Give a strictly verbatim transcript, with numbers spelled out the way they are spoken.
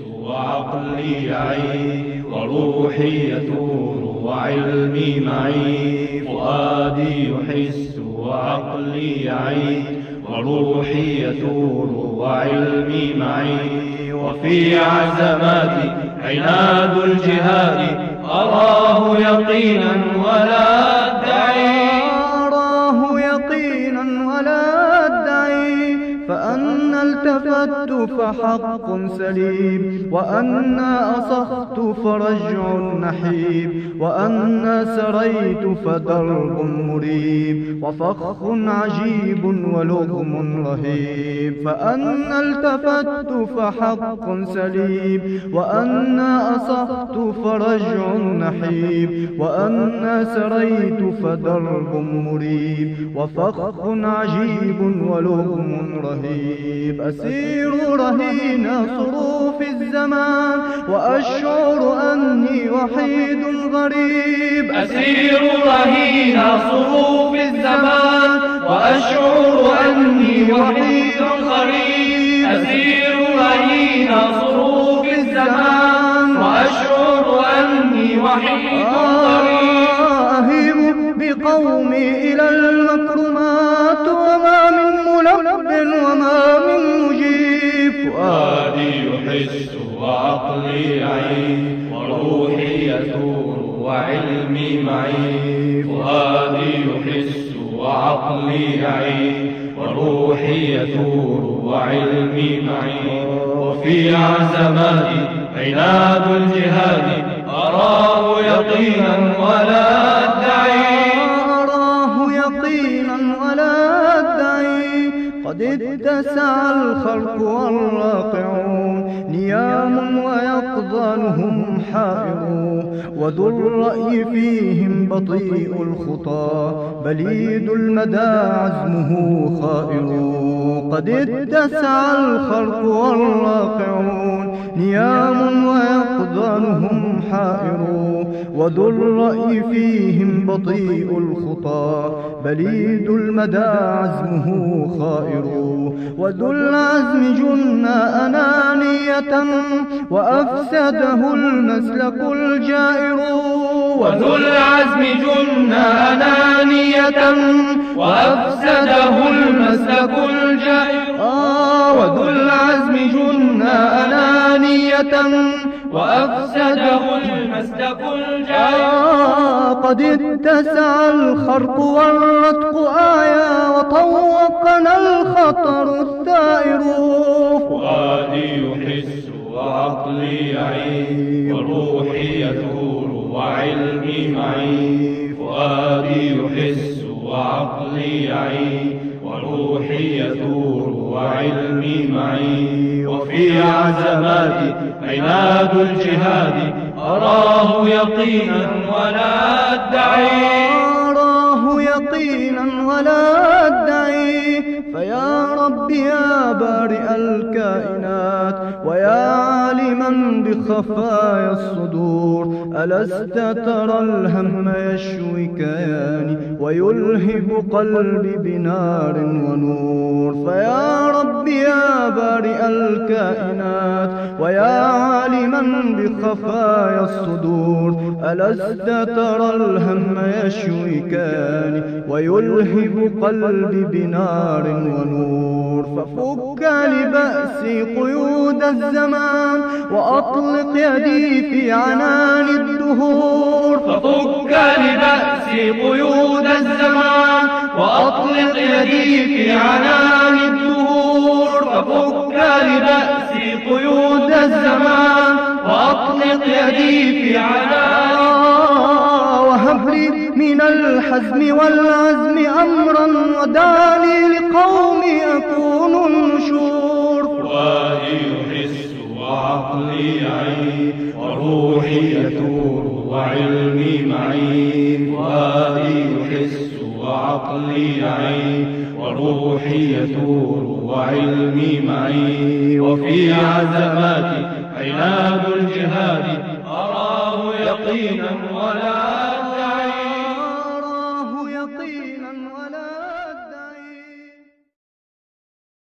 وعقلي يعي وروحي يثور وعلمي معي. فؤادي يحس وعقلي يعي وروحي يثور وعلمي معي. وفي عزماتي عناد الجهاد أراه يقينا ولا أدعي. أراه يقينا ولا أدعي. فأنا التفت فحق سليم وأنا أصخت فرجع نحيب وأنا سريت فدرب مريب وفخ عجيب ولغم رهيب. فأنا التفت فحق سليم وأنا أصخت فرجع نحيب وأنا سريت فدرب مريب وفخ عجيب ولغم رهيب. أسير رهين صروف الزمان وأشعر أني وحيد غريب. أسير رهين صروف الزمان وأشعر أني وحيد غريب. أسير رهين صروف الزمان وأشعر أني وحيد غريب. أهيب بقومي إلى المكرمات وما من ملب وما من مجيب. فؤادي يحس وعقلي يعي وروحي يثور وعلمي معي. فؤادي يحس وعقلي يعي وروحي يثور وعلمي معي. وفي عزماتي عناد الجهاد أراه يقينا ولا أدعي. أراه يقينا ولا أدعي. قد اتسع الخلق والراقعون نيام ويقظانهم حائرون وذو الرأي فيهم بطيء الخطى بليد المدى عزمه خائر. قد اتسع الخلق والراقعون نيام ويقظانهم حائرون وذو الرأي فيهم بطيء الخطى بليد المدى عزمه خائر. وذو العزم جن أنانية وأفسده المسلك الجائر. وذو العزم جن أنانية وأفسده المسلك الجائر. آه وذو العزم جن أنانية وأفسده المسلك الجائر. آه قد اتسع الخرق والرتق آية وطوقنا الخطر الثائر. فؤادي يحس وعقلي يعي وروحي يثور وعلمي معي. فؤادي يحس وعقلي يعي وروحي يثور وعلمي معي. وفي عزماتي عناد الجهاد أراه يقينا ولا أدعي. أراه يقينا ولا أدعي. فيا رب يا بارئ الكائنات ويا عالما بخفايا الصدور ألست ترى الهم يشوي كياني ويلهب قلبي بنار ونور. فيا رب يا بارئ الكائنات ويا عالما بخفايا الصدور ألست ترى الهم يشوي كياني ويلهب قلبي بنار ونور. ففك لبأسي قيود الزمان وأطلق يدي في عنان الدهور. ففك لبأسي قيود الزمان وأطلق يدي في عنان الدهور. ففك لبأسي قيود الزمان وأطلق يدي في عنان. وهب لي من الحزم والعزم أمرا ودعني لقومي أكون النشور. فؤادي يحس وعقلي يعي وروحي يثور وعلمي معي. فؤادي يحس وعقلي يعي وروحي يثور وعلمي معي. وفي عزماتي عناد الجهاد أراه يقينا ولا أدعي. أراه يقينا ولا